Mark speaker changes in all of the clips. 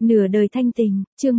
Speaker 1: Nửa đời thanh tình, chương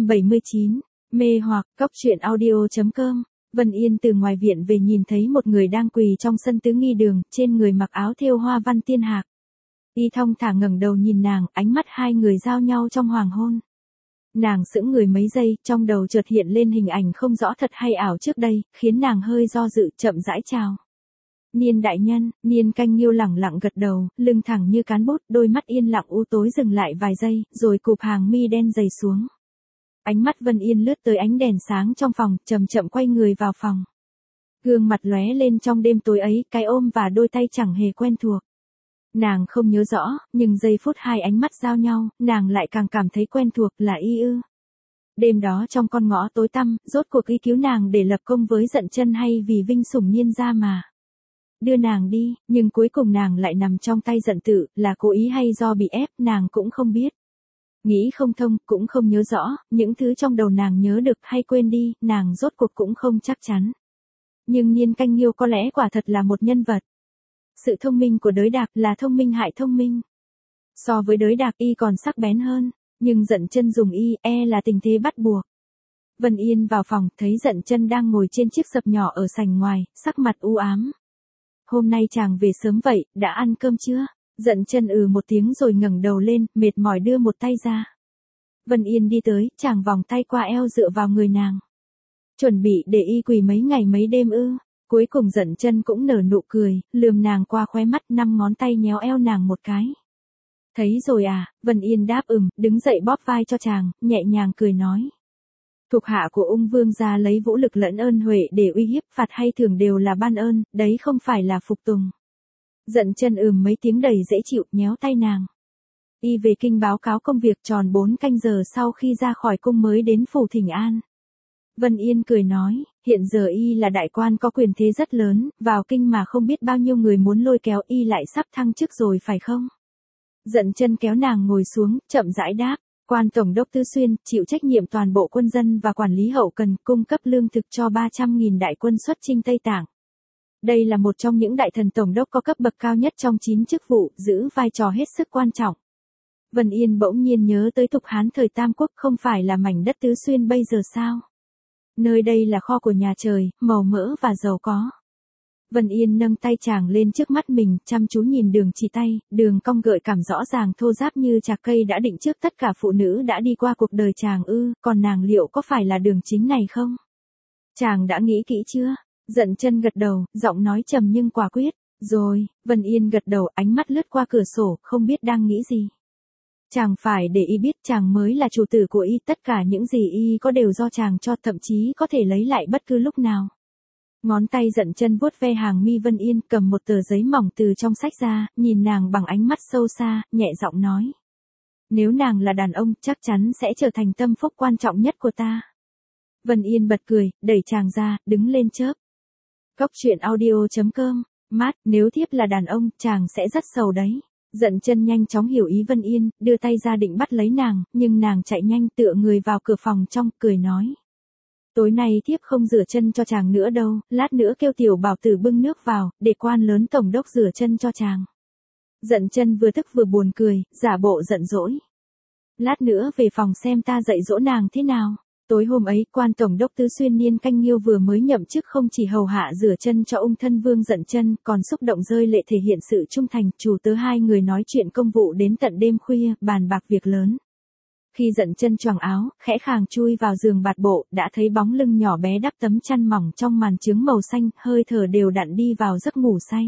Speaker 1: 179, mê hoặc, cóc truyện audio.com. Vân Yên từ ngoài viện về nhìn thấy một người đang quỳ trong sân tứ nghi đường, trên người mặc áo thêu hoa văn tiên hạc. Y thong thả ngẩng đầu nhìn nàng, ánh mắt hai người giao nhau trong hoàng hôn. Nàng sững người mấy giây, trong đầu chợt hiện lên hình ảnh không rõ thật hay ảo trước đây, khiến nàng hơi do dự, chậm rãi chào. Niên đại nhân, Niên Canh Nghiêu lẳng lặng gật đầu, lưng thẳng như cán bút, đôi mắt yên lặng u tối dừng lại vài giây, rồi cụp hàng mi đen dày xuống. Ánh mắt Vân Yên lướt tới ánh đèn sáng trong phòng, chậm chậm quay người vào phòng. Gương mặt lóe lên trong đêm tối ấy, cái ôm và đôi tay chẳng hề quen thuộc. Nàng không nhớ rõ, nhưng giây phút hai ánh mắt giao nhau, nàng lại càng cảm thấy quen thuộc là y ư. Đêm đó trong con ngõ tối tăm, rốt cuộc y cứu nàng để lập công với Dận Chân hay vì vinh sủng Niên gia mà đưa nàng đi, nhưng cuối cùng nàng lại nằm trong tay Dận Tự, là cố ý hay do bị ép, nàng cũng không biết. Nghĩ không thông, cũng không nhớ rõ, những thứ trong đầu nàng nhớ được hay quên đi, nàng rốt cuộc cũng không chắc chắn. Nhưng Niên Canh Nghiêu có lẽ quả thật là một nhân vật. Sự thông minh của Đới Đạc là thông minh hại thông minh. So với Đới Đạc y còn sắc bén hơn, nhưng Dận Chân dùng y, là tình thế bắt buộc. Vân Yên vào phòng, thấy Dận Chân đang ngồi trên chiếc sập nhỏ ở sảnh ngoài, sắc mặt u ám. Hôm nay chàng về sớm vậy, đã ăn cơm chưa? Dận Chân một tiếng rồi ngẩng đầu lên, mệt mỏi đưa một tay ra. Vân Yên đi tới, chàng vòng tay qua eo dựa vào người nàng. Chuẩn bị để y quỳ mấy ngày mấy đêm ư? Cuối cùng Dận Chân cũng nở nụ cười, lườm nàng qua khóe mắt, 5 ngón tay nhéo eo nàng một cái. Thấy rồi à? Vân Yên đáp đứng dậy bóp vai cho chàng, nhẹ nhàng cười nói. Thuộc hạ của Ung Vương gia lấy vũ lực lẫn ơn huệ để uy hiếp, phạt hay thưởng đều là ban ơn, đấy không phải là phục tùng. Dận Chân mấy tiếng đầy dễ chịu, nhéo tay nàng. Y về kinh báo cáo công việc tròn 4 canh giờ sau khi ra khỏi cung mới đến phủ Thỉnh An. Vân Yên cười nói, hiện giờ y là đại quan có quyền thế rất lớn, vào kinh mà không biết bao nhiêu người muốn lôi kéo, y lại sắp thăng chức rồi phải không? Dận Chân kéo nàng ngồi xuống, chậm rãi đáp. Quan Tổng đốc Tứ Xuyên, chịu trách nhiệm toàn bộ quân dân và quản lý hậu cần, cung cấp lương thực cho 300.000 đại quân xuất chinh Tây Tạng. Đây là một trong những đại thần tổng đốc có cấp bậc cao nhất trong 9 chức vụ, giữ vai trò hết sức quan trọng. Vân Yên bỗng nhiên nhớ tới Thục Hán thời Tam Quốc, không phải là mảnh đất Tứ Xuyên bây giờ sao? Nơi đây là kho của nhà trời, màu mỡ và giàu có. Vân Yên nâng tay chàng lên trước mắt mình, chăm chú nhìn đường chỉ tay, đường cong gợi cảm rõ ràng thô ráp như chạc cây đã định trước tất cả phụ nữ đã đi qua cuộc đời chàng ư, còn nàng liệu có phải là đường chính này không? Chàng đã nghĩ kỹ chưa? Dận Chân gật đầu, giọng nói trầm nhưng quả quyết. Rồi, Vân Yên gật đầu, ánh mắt lướt qua cửa sổ, không biết đang nghĩ gì. Chàng phải để y biết chàng mới là chủ tử của y, tất cả những gì y có đều do chàng cho, thậm chí có thể lấy lại bất cứ lúc nào. Ngón tay Dận Chân vuốt ve hàng mi Vân Yên, cầm một tờ giấy mỏng từ trong sách ra, nhìn nàng bằng ánh mắt sâu xa, nhẹ giọng nói. Nếu nàng là đàn ông, chắc chắn sẽ trở thành tâm phúc quan trọng nhất của ta. Vân Yên bật cười, đẩy chàng ra, đứng lên chớp. Cóc truyện audio.com, mát, nếu thiếp là đàn ông, chàng sẽ rất sầu đấy. Dận Chân nhanh chóng hiểu ý Vân Yên, đưa tay ra định bắt lấy nàng, nhưng nàng chạy nhanh tựa người vào cửa phòng trong, cười nói. Tối nay thiếp không rửa chân cho chàng nữa đâu, lát nữa kêu tiểu bảo tử bưng nước vào, để quan lớn tổng đốc rửa chân cho chàng. Dận Chân vừa tức vừa buồn cười, giả bộ giận dỗi. Lát nữa về phòng xem ta dạy dỗ nàng thế nào. Tối hôm ấy, quan tổng đốc Tứ Xuyên Niên Canh Nghiêu vừa mới nhậm chức, không chỉ hầu hạ rửa chân cho ung thân vương Dận Chân, còn xúc động rơi lệ thể hiện sự trung thành, chủ tớ hai người nói chuyện công vụ đến tận đêm khuya, bàn bạc việc lớn. Khi Dận Chân choàng áo, khẽ khàng chui vào giường bạt bộ, đã thấy bóng lưng nhỏ bé đắp tấm chăn mỏng trong màn chướng màu xanh, hơi thở đều đặn đi vào giấc ngủ say.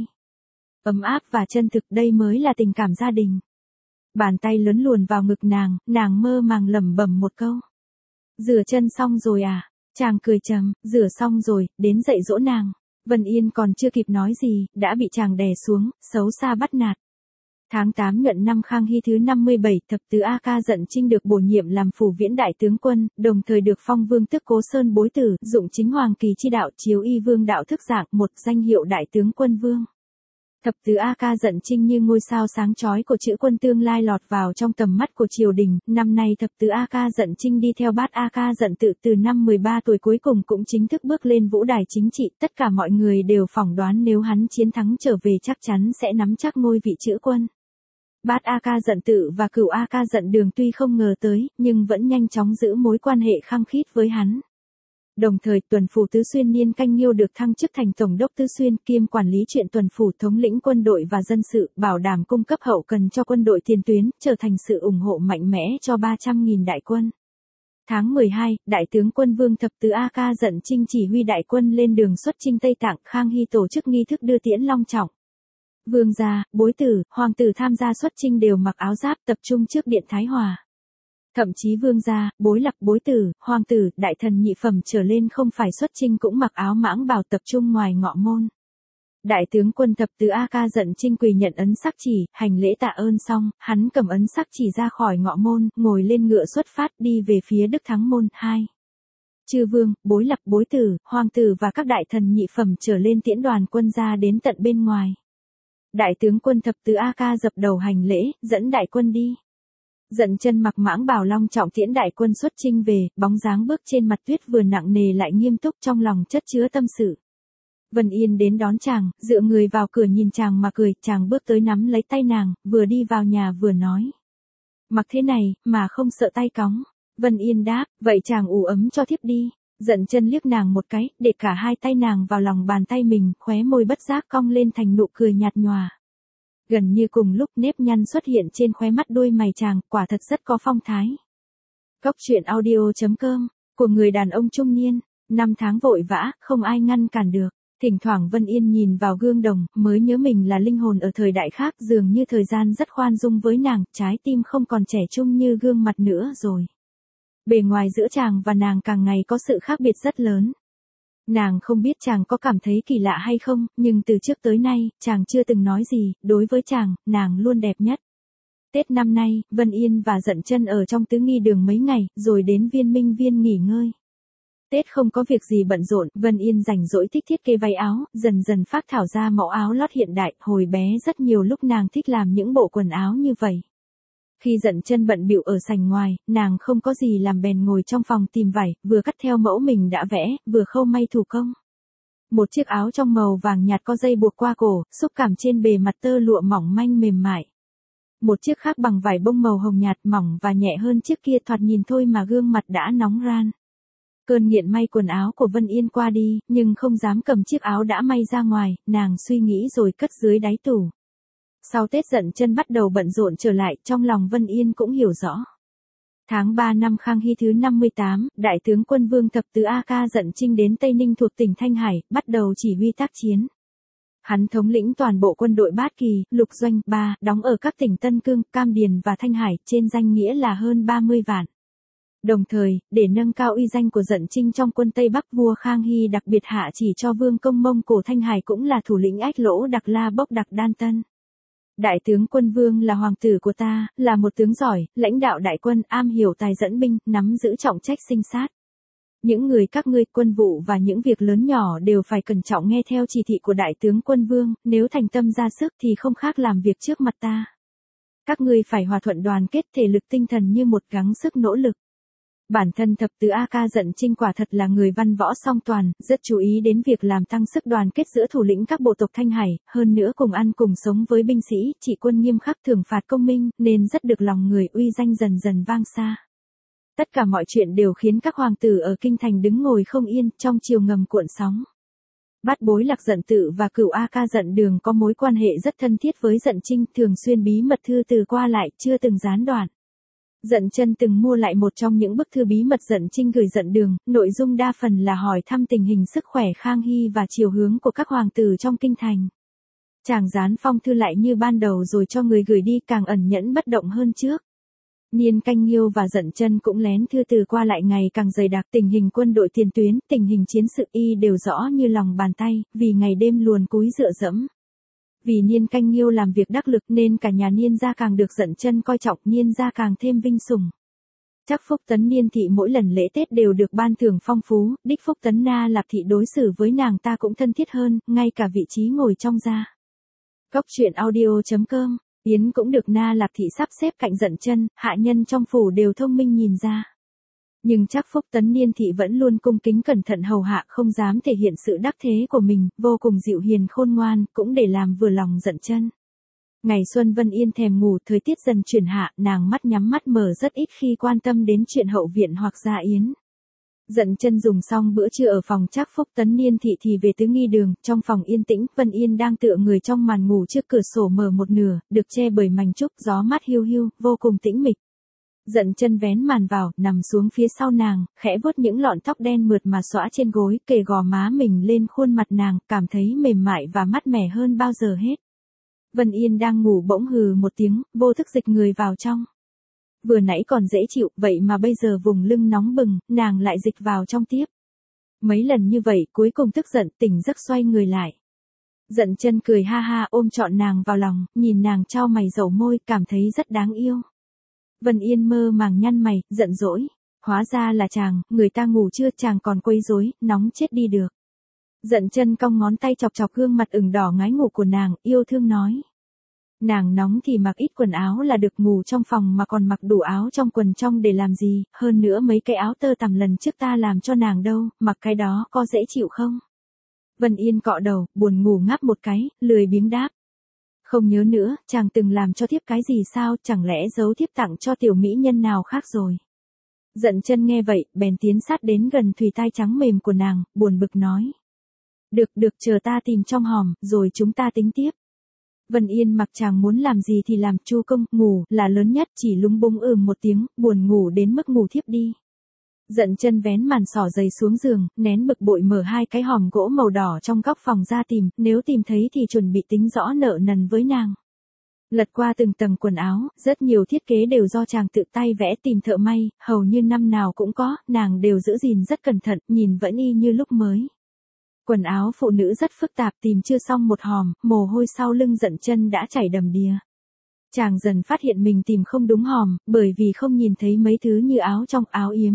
Speaker 1: Ấm áp và chân thực, đây mới là tình cảm gia đình. Bàn tay lớn luồn vào ngực nàng mơ màng lẩm bẩm một câu. Rửa chân xong rồi à? Chàng cười trầm, rửa xong rồi, đến dạy dỗ nàng. Vân Yên còn chưa kịp nói gì, đã bị chàng đè xuống, xấu xa bắt nạt. Tháng 8 nhuận năm Khang Hy thứ 57, thập tứ A Ca Dận Trinh được bổ nhiệm làm phủ viễn đại tướng quân, đồng thời được phong vương tước Cố Sơn bối tử, dụng chính hoàng kỳ chi đạo, chiếu y vương đạo thức dạng, một danh hiệu đại tướng quân vương. Thập tứ A Ca Dận Trinh như ngôi sao sáng chói của chữ quân tương lai lọt vào trong tầm mắt của triều đình. Năm nay thập tứ A Ca Dận Trinh đi theo bát A Ca Dận Tự từ năm 13 tuổi cuối cùng cũng chính thức bước lên vũ đài chính trị. Tất cả mọi người đều phỏng đoán nếu hắn chiến thắng trở về chắc chắn sẽ nắm chắc ngôi vị chữ quân. Bát A Ca Giận Tự và Cửu A Ca Giận Đường tuy không ngờ tới, nhưng vẫn nhanh chóng giữ mối quan hệ khăng khít với hắn. Đồng thời, tuần phủ Tứ Xuyên Niên Canh Nghiêu được thăng chức thành tổng đốc Tứ Xuyên, kiêm quản lý chuyện tuần phủ, thống lĩnh quân đội và dân sự, bảo đảm cung cấp hậu cần cho quân đội tiền tuyến, trở thành sự ủng hộ mạnh mẽ cho 300.000 đại quân. Tháng 12, Đại tướng quân Vương Thập Tứ A Ca Giận Chinh chỉ huy đại quân lên đường xuất chinh Tây Tạng, Khang Hy tổ chức nghi thức đưa tiễn long trọng. Vương gia, bối tử, hoàng tử tham gia xuất chinh đều mặc áo giáp tập trung trước điện Thái Hòa. Thậm chí vương gia, bối lạc, bối tử, hoàng tử, đại thần nhị phẩm trở lên không phải xuất chinh cũng mặc áo mãng bào tập trung ngoài ngọ môn. Đại tướng quân Thập Tứ A Ca Giận Chinh quỳ nhận ấn sắc chỉ, hành lễ tạ ơn xong, hắn cầm ấn sắc chỉ ra khỏi ngọ môn, ngồi lên ngựa xuất phát đi về phía Đức Thắng môn. 2. Chư vương, bối lạc, bối tử, hoàng tử và các đại thần nhị phẩm trở lên tiễn đoàn quân ra đến tận bên ngoài. Đại tướng quân Thập Tứ A Ca dập đầu hành lễ, dẫn đại quân đi. Dận Chân mặc mãng bào long trọng tiễn đại quân xuất chinh về, bóng dáng bước trên mặt tuyết vừa nặng nề lại nghiêm túc, trong lòng chất chứa tâm sự. Vân Yên đến đón chàng, dựa người vào cửa nhìn chàng mà cười, chàng bước tới nắm lấy tay nàng, vừa đi vào nhà vừa nói. Mặc thế này, mà không sợ tay cóng. Vân Yên đáp, vậy chàng ủ ấm cho thiếp đi. Dận Chân liếc nàng một cái, để cả hai tay nàng vào lòng bàn tay mình, khóe môi bất giác cong lên thành nụ cười nhạt nhòa. Gần như cùng lúc nếp nhăn xuất hiện trên khóe mắt đôi mày chàng, quả thật rất có phong thái. Cốc truyện audio.com, của người đàn ông trung niên, 5 tháng vội vã, không ai ngăn cản được. Thỉnh thoảng Vân Yên nhìn vào gương đồng, mới nhớ mình là linh hồn ở thời đại khác, dường như thời gian rất khoan dung với nàng, trái tim không còn trẻ trung như gương mặt nữa rồi. Bề ngoài giữa chàng và nàng càng ngày có sự khác biệt rất lớn. Nàng không biết chàng có cảm thấy kỳ lạ hay không, nhưng từ trước tới nay, chàng chưa từng nói gì, đối với chàng, nàng luôn đẹp nhất. Tết năm nay, Vân Yên và Dận Chân ở trong Tứ Nghi Đường mấy ngày, rồi đến Viên Minh Viên nghỉ ngơi. Tết không có việc gì bận rộn, Vân Yên rảnh rỗi thích thiết kế váy áo, dần dần phác thảo ra mẫu áo lót hiện đại, hồi bé rất nhiều lúc nàng thích làm những bộ quần áo như vậy. Khi Dận Chân bận bịu ở sảnh ngoài, nàng không có gì làm bèn ngồi trong phòng tìm vải, vừa cắt theo mẫu mình đã vẽ, vừa khâu may thủ công. Một chiếc áo trong màu vàng nhạt có dây buộc qua cổ, xúc cảm trên bề mặt tơ lụa mỏng manh mềm mại. Một chiếc khác bằng vải bông màu hồng nhạt mỏng và nhẹ hơn chiếc kia, thoạt nhìn thôi mà gương mặt đã nóng ran. Cơn nghiện may quần áo của Vân Yên qua đi, nhưng không dám cầm chiếc áo đã may ra ngoài, nàng suy nghĩ rồi cất dưới đáy tủ. Sau Tết Dận Chân bắt đầu bận rộn trở lại, trong lòng Vân Yên cũng hiểu rõ. Tháng 3 năm Khang Hy thứ 58, Đại tướng quân Vương Thập Tứ A Ca Giận Chinh đến Tây Ninh thuộc tỉnh Thanh Hải, bắt đầu chỉ huy tác chiến. Hắn thống lĩnh toàn bộ quân đội Bát Kỳ, Lục Doanh, đóng ở các tỉnh Tân Cương, Cam Điền và Thanh Hải, trên danh nghĩa là hơn 30 vạn. Đồng thời, để nâng cao uy danh của Dận Chinh trong quân Tây Bắc, vua Khang Hy đặc biệt hạ chỉ cho Vương Công Mông Cổ Thanh Hải cũng là thủ lĩnh Ách Lỗ Đặc La Bốc Đặc Đan Tân. Đại tướng quân Vương là hoàng tử của ta, là một tướng giỏi, lãnh đạo đại quân, am hiểu tài dẫn binh, nắm giữ trọng trách sinh sát. Những người các ngươi, quân vụ và những việc lớn nhỏ đều phải cẩn trọng nghe theo chỉ thị của đại tướng quân Vương, nếu thành tâm ra sức thì không khác làm việc trước mặt ta. Các ngươi phải hòa thuận đoàn kết, thể lực tinh thần như một, gắng sức nỗ lực. Bản thân Thập Tứ A Ca Giận Chinh quả thật là người văn võ song toàn, rất chú ý đến việc làm tăng sức đoàn kết giữa thủ lĩnh các bộ tộc Thanh Hải, hơn nữa cùng ăn cùng sống với binh sĩ, trị quân nghiêm khắc, thưởng phạt công minh, nên rất được lòng người, uy danh dần dần vang xa. Tất cả mọi chuyện đều khiến các hoàng tử ở kinh thành đứng ngồi không yên, trong triều ngầm cuộn sóng. Bát Bối Lạc Dận Tự và Cửu A Ca Giận Đường có mối quan hệ rất thân thiết với Dận Chinh, thường xuyên bí mật thư từ qua lại, chưa từng gián đoạn. Dận Chân từng mua lại một trong những bức thư bí mật Dận Chinh gửi Dận Đường, nội dung đa phần là hỏi thăm tình hình sức khỏe Khang Hy và chiều hướng của các hoàng tử trong kinh thành. Chàng dán phong thư lại như ban đầu rồi cho người gửi đi, càng ẩn nhẫn bất động hơn trước. Niên Canh Nghiêu và Dận Chân cũng lén thư từ qua lại ngày càng dày đặc, tình hình quân đội tiền tuyến, tình hình chiến sự y đều rõ như lòng bàn tay, vì ngày đêm luồn cúi dựa dẫm. Vì Niên Canh Nghiêu làm việc đắc lực nên cả nhà Niên gia càng được Dận Chân coi trọng, Niên gia càng thêm vinh sủng. Chắc Phúc Tấn Niên thị mỗi lần lễ Tết đều được ban thưởng phong phú, đích Phúc Tấn Na Lạp thị đối xử với nàng ta cũng thân thiết hơn, ngay cả vị trí ngồi trong gia. Cốc truyện audio.com, Yến cũng được Na Lạp thị sắp xếp cạnh Dận Chân, hạ nhân trong phủ đều thông minh nhìn ra. Nhưng chắc Phúc Tấn Niên thị vẫn luôn cung kính cẩn thận hầu hạ, không dám thể hiện sự đắc thế của mình, vô cùng dịu hiền khôn ngoan, cũng để làm vừa lòng Dận Chân. Ngày xuân Vân Yên thèm ngủ, thời tiết dần chuyển hạ, nàng mắt nhắm mắt mở rất ít khi quan tâm đến chuyện hậu viện hoặc gia yến. Dận chân dùng xong bữa trưa ở phòng Trác Phúc Tấn Niên thị thì về tứ nghi đường, trong phòng yên tĩnh, Vân Yên đang tựa người trong màn ngủ trước cửa sổ mở một nửa, được che bởi mành trúc, gió mát hiu hiu, vô cùng tĩnh mịch. Dận chân vén màn vào, nằm xuống phía sau nàng, khẽ vuốt những lọn tóc đen mượt mà xõa trên gối, kề gò má mình lên khuôn mặt nàng, cảm thấy mềm mại và mát mẻ hơn bao giờ hết. Vân Yên đang ngủ bỗng hừ một tiếng, vô thức dịch người vào trong. Vừa nãy còn dễ chịu, vậy mà bây giờ vùng lưng nóng bừng, nàng lại dịch vào trong tiếp. Mấy lần như vậy, cuối cùng tức giận, tỉnh giấc xoay người lại. Dận chân cười ha ha ôm trọn nàng vào lòng, nhìn nàng chau mày dầu môi, cảm thấy rất đáng yêu. Vân Yên mơ màng nhăn mày, giận dỗi. Hóa ra là chàng, người ta ngủ chưa, chàng còn quấy rối, nóng chết đi được. Dận chân cong ngón tay chọc chọc gương mặt ửng đỏ ngái ngủ của nàng, yêu thương nói. Nàng nóng thì mặc ít quần áo là được, ngủ trong phòng mà còn mặc đủ áo trong quần trong để làm gì, hơn nữa mấy cái áo tơ tằm lần trước ta làm cho nàng đâu, mặc cái đó có dễ chịu không? Vân Yên cọ đầu, buồn ngủ ngáp một cái, lười biếng đáp. Không nhớ nữa, chàng từng làm cho thiếp cái gì sao, chẳng lẽ giấu thiếp tặng cho tiểu mỹ nhân nào khác rồi? Dận chân nghe vậy, bèn tiến sát đến gần thùy tai trắng mềm của nàng, buồn bực nói. Được, chờ ta tìm trong hòm, rồi chúng ta tính tiếp. Vân Yên mặc chàng muốn làm gì thì làm, Chu công, ngủ là lớn nhất, chỉ lúng búng một tiếng, buồn ngủ đến mức ngủ thiếp đi. Dận chân vén màn xỏ giày xuống giường, nén bực bội mở hai cái hòm gỗ màu đỏ trong góc phòng ra tìm, nếu tìm thấy thì chuẩn bị tính rõ nợ nần với nàng. Lật qua từng tầng quần áo, rất nhiều thiết kế đều do chàng tự tay vẽ, tìm thợ may, hầu như năm nào cũng có, nàng đều giữ gìn rất cẩn thận, nhìn vẫn y như lúc mới. Quần áo phụ nữ rất phức tạp, tìm chưa xong một hòm, mồ hôi sau lưng Dận chân đã chảy đầm đìa. Chàng dần phát hiện mình tìm không đúng hòm, bởi vì không nhìn thấy mấy thứ như áo trong, áo yếm.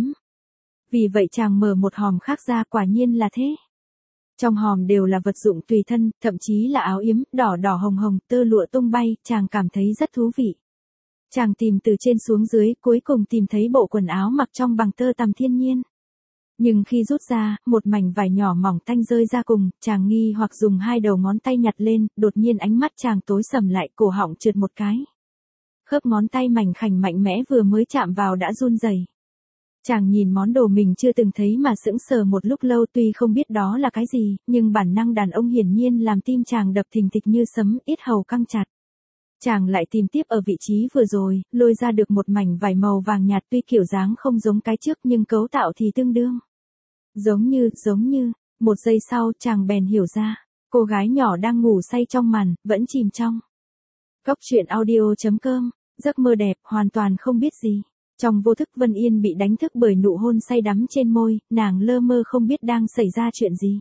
Speaker 1: Vì vậy chàng mở một hòm khác ra, quả nhiên là thế. Trong hòm đều là vật dụng tùy thân, thậm chí là áo yếm, đỏ đỏ hồng hồng, tơ lụa tung bay, chàng cảm thấy rất thú vị. Chàng tìm từ trên xuống dưới, cuối cùng tìm thấy bộ quần áo mặc trong bằng tơ tằm thiên nhiên. Nhưng khi rút ra, một mảnh vải nhỏ mỏng tanh rơi ra cùng, chàng nghi hoặc dùng hai đầu ngón tay nhặt lên, đột nhiên ánh mắt chàng tối sầm lại, cổ họng trượt một cái. Khớp ngón tay mảnh khảnh mạnh mẽ vừa mới chạm vào đã run rẩy. Chàng nhìn món đồ mình chưa từng thấy mà sững sờ một lúc lâu, tuy không biết đó là cái gì, nhưng bản năng đàn ông hiển nhiên làm tim chàng đập thình thịch như sấm, yết hầu căng chặt. Chàng lại tìm tiếp ở vị trí vừa rồi, lôi ra được một mảnh vải màu vàng nhạt, tuy kiểu dáng không giống cái trước nhưng cấu tạo thì tương đương. Giống như, một giây sau chàng bèn hiểu ra, cô gái nhỏ đang ngủ say trong màn, vẫn chìm trong. Góc truyện audio.com, giấc mơ đẹp, hoàn toàn không biết gì. Trong vô thức Vân Yên bị đánh thức bởi nụ hôn say đắm trên môi, nàng lơ mơ không biết đang xảy ra chuyện gì.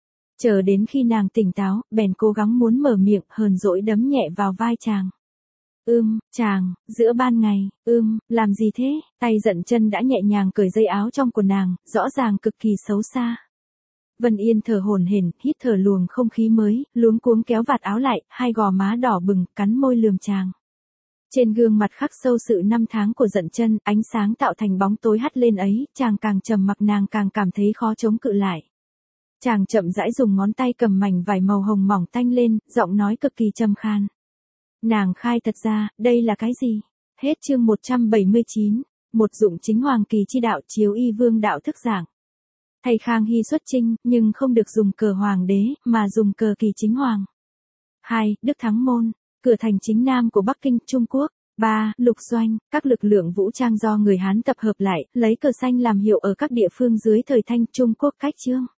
Speaker 1: Chờ đến khi nàng tỉnh táo, bèn cố gắng muốn mở miệng, hờn dỗi đấm nhẹ vào vai chàng. Chàng, giữa ban ngày, làm gì thế? Tay Dận chân đã nhẹ nhàng cởi dây áo trong quần nàng, rõ ràng cực kỳ xấu xa. Vân Yên thở hổn hển, hít thở luồng không khí mới, luống cuống kéo vạt áo lại, hai gò má đỏ bừng, cắn môi lườm chàng. Trên gương mặt khắc sâu sự năm tháng của Dận chân, ánh sáng tạo thành bóng tối hắt lên ấy, chàng càng trầm mặc nàng càng cảm thấy khó chống cự lại. Chàng chậm rãi dùng ngón tay cầm mảnh vải màu hồng mỏng tanh lên, giọng nói cực kỳ trầm khan. Nàng khai thật ra, đây là cái gì? Hết chương 179, một dụng chính hoàng kỳ chi đạo, chiếu y vương đạo thức giảng. Thầy Khang Hy xuất chinh, nhưng không được dùng cờ hoàng đế, mà dùng cờ kỳ chính hoàng. 2. Đức Thắng Môn, cửa thành chính nam của Bắc Kinh, Trung Quốc. 3. Lục doanh, các lực lượng vũ trang do người Hán tập hợp lại, lấy cờ xanh làm hiệu ở các địa phương dưới thời Thanh, Trung Quốc cách chương.